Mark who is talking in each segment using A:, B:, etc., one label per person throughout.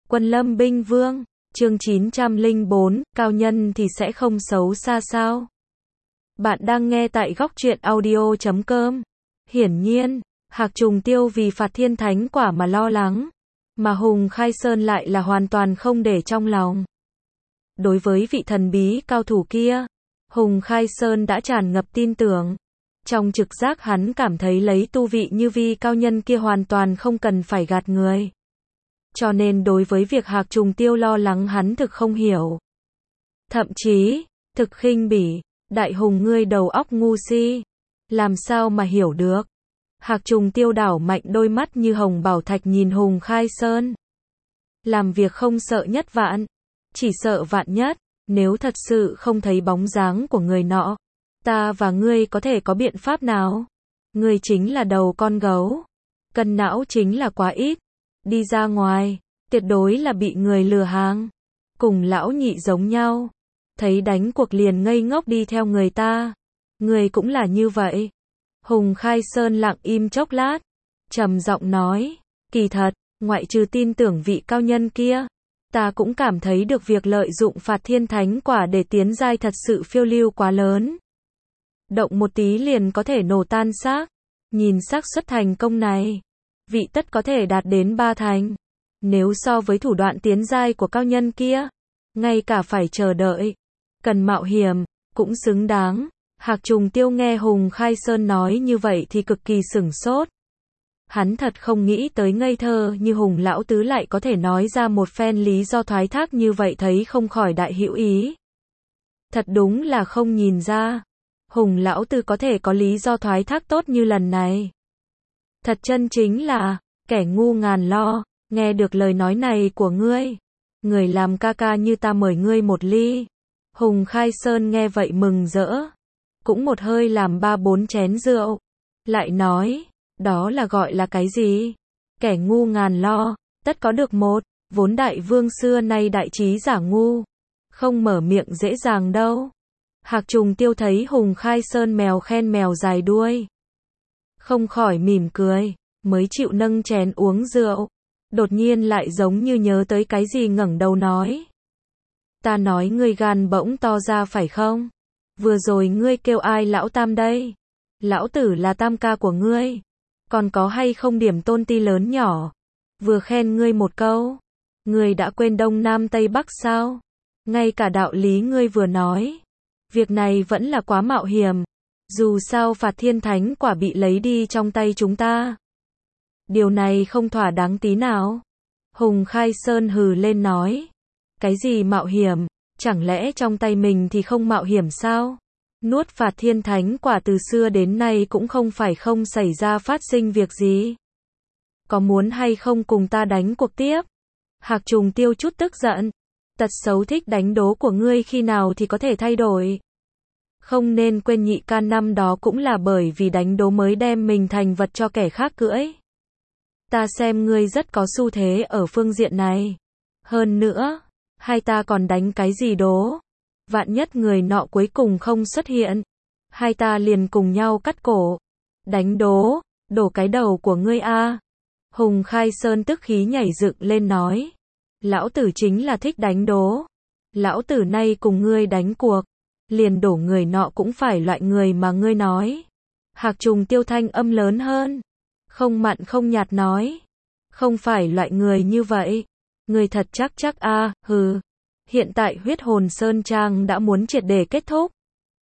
A: Quân Lâm Binh Vương, chương 904, cao nhân thì sẽ không xấu xa sao? Bạn đang nghe tại góc truyện audio.com. Hiển nhiên, Hạc Trùng Tiêu vì phạt thiên thánh quả mà lo lắng, mà Hùng Khai Sơn lại là hoàn toàn không để trong lòng. Đối với vị thần bí cao thủ kia, Hùng Khai Sơn đã tràn ngập tin tưởng. Trong trực giác hắn cảm thấy lấy tu vị như vi cao nhân kia hoàn toàn không cần phải gạt người. Cho nên đối với việc Hạc Trùng Tiêu lo lắng hắn thực không hiểu. Thậm chí, thực khinh bỉ, đại hùng ngươi đầu óc ngu si. Làm sao mà hiểu được? Hạc Trùng Tiêu đảo mạnh đôi mắt như hồng bảo thạch nhìn Hùng Khai Sơn. Làm việc không sợ nhất vạn, chỉ sợ vạn nhất, nếu thật sự không thấy bóng dáng của người nọ, ta và ngươi có thể có biện pháp nào? Ngươi chính là đầu con gấu, cân não chính là quá ít, đi ra ngoài, tuyệt đối là bị người lừa hàng. Cùng lão nhị giống nhau, thấy đánh cuộc liền ngây ngốc đi theo người ta. Ngươi cũng là như vậy. Hùng Khai Sơn lặng im chốc lát, trầm giọng nói, kỳ thật, ngoại trừ tin tưởng vị cao nhân kia, ta cũng cảm thấy được việc lợi dụng phạt thiên thánh quả để tiến giai thật sự phiêu lưu quá lớn. Động một tí liền có thể nổ tan xác. Nhìn xác suất thành công này, vị tất có thể đạt đến 3 thành. Nếu so với thủ đoạn tiến giai của cao nhân kia, ngay cả phải chờ đợi, cần mạo hiểm, cũng xứng đáng. Hạc Trùng Tiêu nghe Hùng Khai Sơn nói như vậy thì cực kỳ sửng sốt. Hắn thật không nghĩ tới ngây thơ như Hùng Lão Tứ lại có thể nói ra một phen lý do thoái thác như vậy, thấy không khỏi đại hữu ý. Thật đúng là không nhìn ra, Hùng Lão Tứ có thể có lý do thoái thác tốt như lần này. Thật chân chính là, kẻ ngu ngàn lo. Nghe được lời nói này của ngươi, người làm ca ca như ta mời ngươi một ly. Hùng Khai Sơn nghe vậy mừng rỡ, cũng một hơi làm 3-4 chén rượu, lại nói, đó là gọi là cái gì? Kẻ ngu ngàn lo, tất có được một, vốn đại vương xưa nay đại trí giả ngu, không mở miệng dễ dàng đâu. Hạc Trùng Tiêu thấy Hùng Khai Sơn mèo khen mèo dài đuôi, không khỏi mỉm cười, mới chịu nâng chén uống rượu. Đột nhiên lại giống như nhớ tới cái gì ngẩng đầu nói, ta nói ngươi gan bỗng to ra phải không? Vừa rồi ngươi kêu ai lão tam đây? Lão tử là tam ca của ngươi, còn có hay không điểm tôn ti lớn nhỏ? Vừa khen ngươi một câu, ngươi đã quên đông nam tây bắc sao? Ngay cả đạo lý ngươi vừa nói, việc này vẫn là quá mạo hiểm. Dù sao phạt thiên thánh quả bị lấy đi trong tay chúng ta, điều này không thỏa đáng tí nào. Hùng Khai Sơn hừ lên nói, cái gì mạo hiểm, chẳng lẽ trong tay mình thì không mạo hiểm sao? Nuốt phạt thiên thánh quả từ xưa đến nay cũng không phải không xảy ra phát sinh việc gì. Có muốn hay không cùng ta đánh cuộc tiếp? Hạc Trùng Tiêu chút tức giận, tật xấu thích đánh đố của ngươi khi nào thì có thể thay đổi. Không nên quên nhị ca năm đó cũng là bởi vì đánh đố mới đem mình thành vật cho kẻ khác cưỡi. Ta xem ngươi rất có xu thế ở phương diện này. Hơn nữa, hai ta còn đánh cái gì đố? Vạn nhất người nọ cuối cùng không xuất hiện, hai ta liền cùng nhau cắt cổ. Đánh đố, đổ cái đầu của ngươi a. Hùng Khai Sơn tức khí nhảy dựng lên nói, lão tử chính là thích đánh đố. Lão tử nay cùng ngươi đánh cuộc, liền đổ người nọ cũng phải loại người mà ngươi nói. Hạc Trùng Tiêu thanh âm lớn hơn, không mặn không nhạt nói, không phải loại người như vậy. Người thật chắc a, hừ. Hiện tại huyết hồn Sơn Trang đã muốn triệt để kết thúc.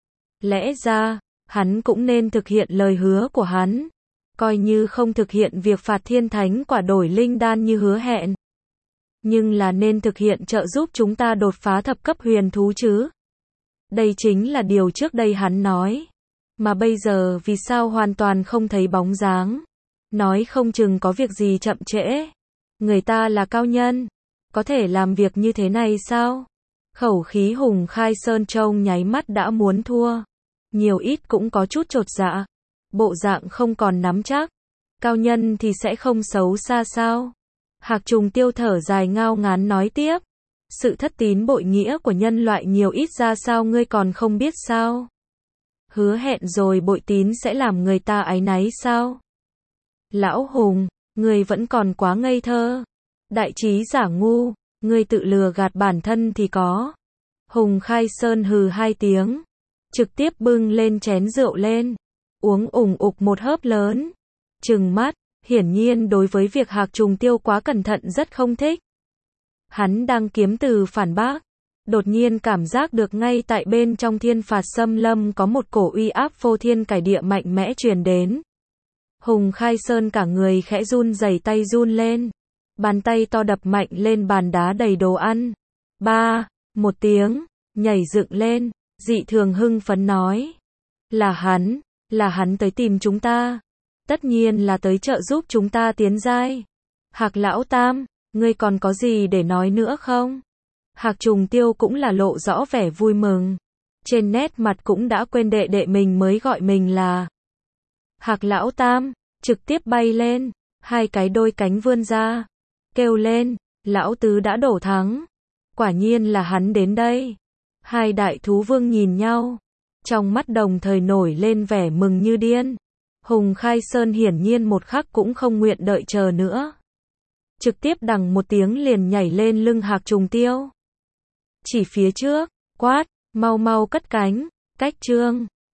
A: Lẽ ra, hắn cũng nên thực hiện lời hứa của hắn. Coi như không thực hiện việc phạt thiên thánh quả đổi linh đan như hứa hẹn, nhưng là nên thực hiện trợ giúp chúng ta đột phá thập cấp huyền thú chứ. Đây chính là điều trước đây hắn nói. Mà bây giờ vì sao hoàn toàn không thấy bóng dáng? Nói không chừng có việc gì chậm trễ. Người ta là cao nhân, có thể làm việc như thế này sao? Khẩu khí Hùng Khai Sơn trông nháy mắt đã muốn thua. Nhiều ít cũng có chút chột dạ. Bộ dạng không còn nắm chắc. Cao nhân thì sẽ không xấu xa sao? Hạc Trùng Tiêu thở dài ngao ngán nói tiếp. Sự thất tín bội nghĩa của nhân loại nhiều ít ra sao ngươi còn không biết sao? Hứa hẹn rồi bội tín sẽ làm người ta áy náy sao? Lão Hùng, ngươi vẫn còn quá ngây thơ. Đại trí giả ngu, Ngươi tự lừa gạt bản thân thì có. Hùng Khai Sơn hừ hai tiếng, trực tiếp bưng lên chén rượu lên, uống ủng ục một hớp lớn, trừng mắt, hiển nhiên đối với việc Hạc Trùng Tiêu quá cẩn thận rất không thích. Hắn đang kiếm từ phản bác, đột nhiên cảm giác được ngay tại bên trong Thiên Phạt Xâm Lâm có một cổ uy áp phô thiên cải địa mạnh mẽ truyền đến. Hùng Khai Sơn cả người khẽ run rẩy, tay run lên, bàn tay to đập mạnh lên bàn đá đầy đồ ăn. Ba, một tiếng, nhảy dựng lên, dị thường hưng phấn nói. Là hắn tới tìm chúng ta. Tất nhiên là tới trợ giúp chúng ta tiến giai. Hạc lão tam, ngươi còn có gì để nói nữa không? Hạc Trùng Tiêu cũng là lộ rõ vẻ vui mừng. Trên nét mặt cũng đã quên đệ đệ mình mới gọi mình là Hạc lão tam, trực tiếp bay lên, hai cái đôi cánh vươn ra, kêu lên, lão tứ đã đổ thắng. Quả nhiên là hắn đến đây. Hai đại thú vương nhìn nhau, trong mắt đồng thời nổi lên vẻ mừng như điên. Hùng Khai Sơn hiển nhiên một khắc cũng không nguyện đợi chờ nữa. Trực tiếp đằng một tiếng liền nhảy lên lưng Hạc Trùng Tiêu. Chỉ phía trước, quát, mau mau cất cánh, cách chương.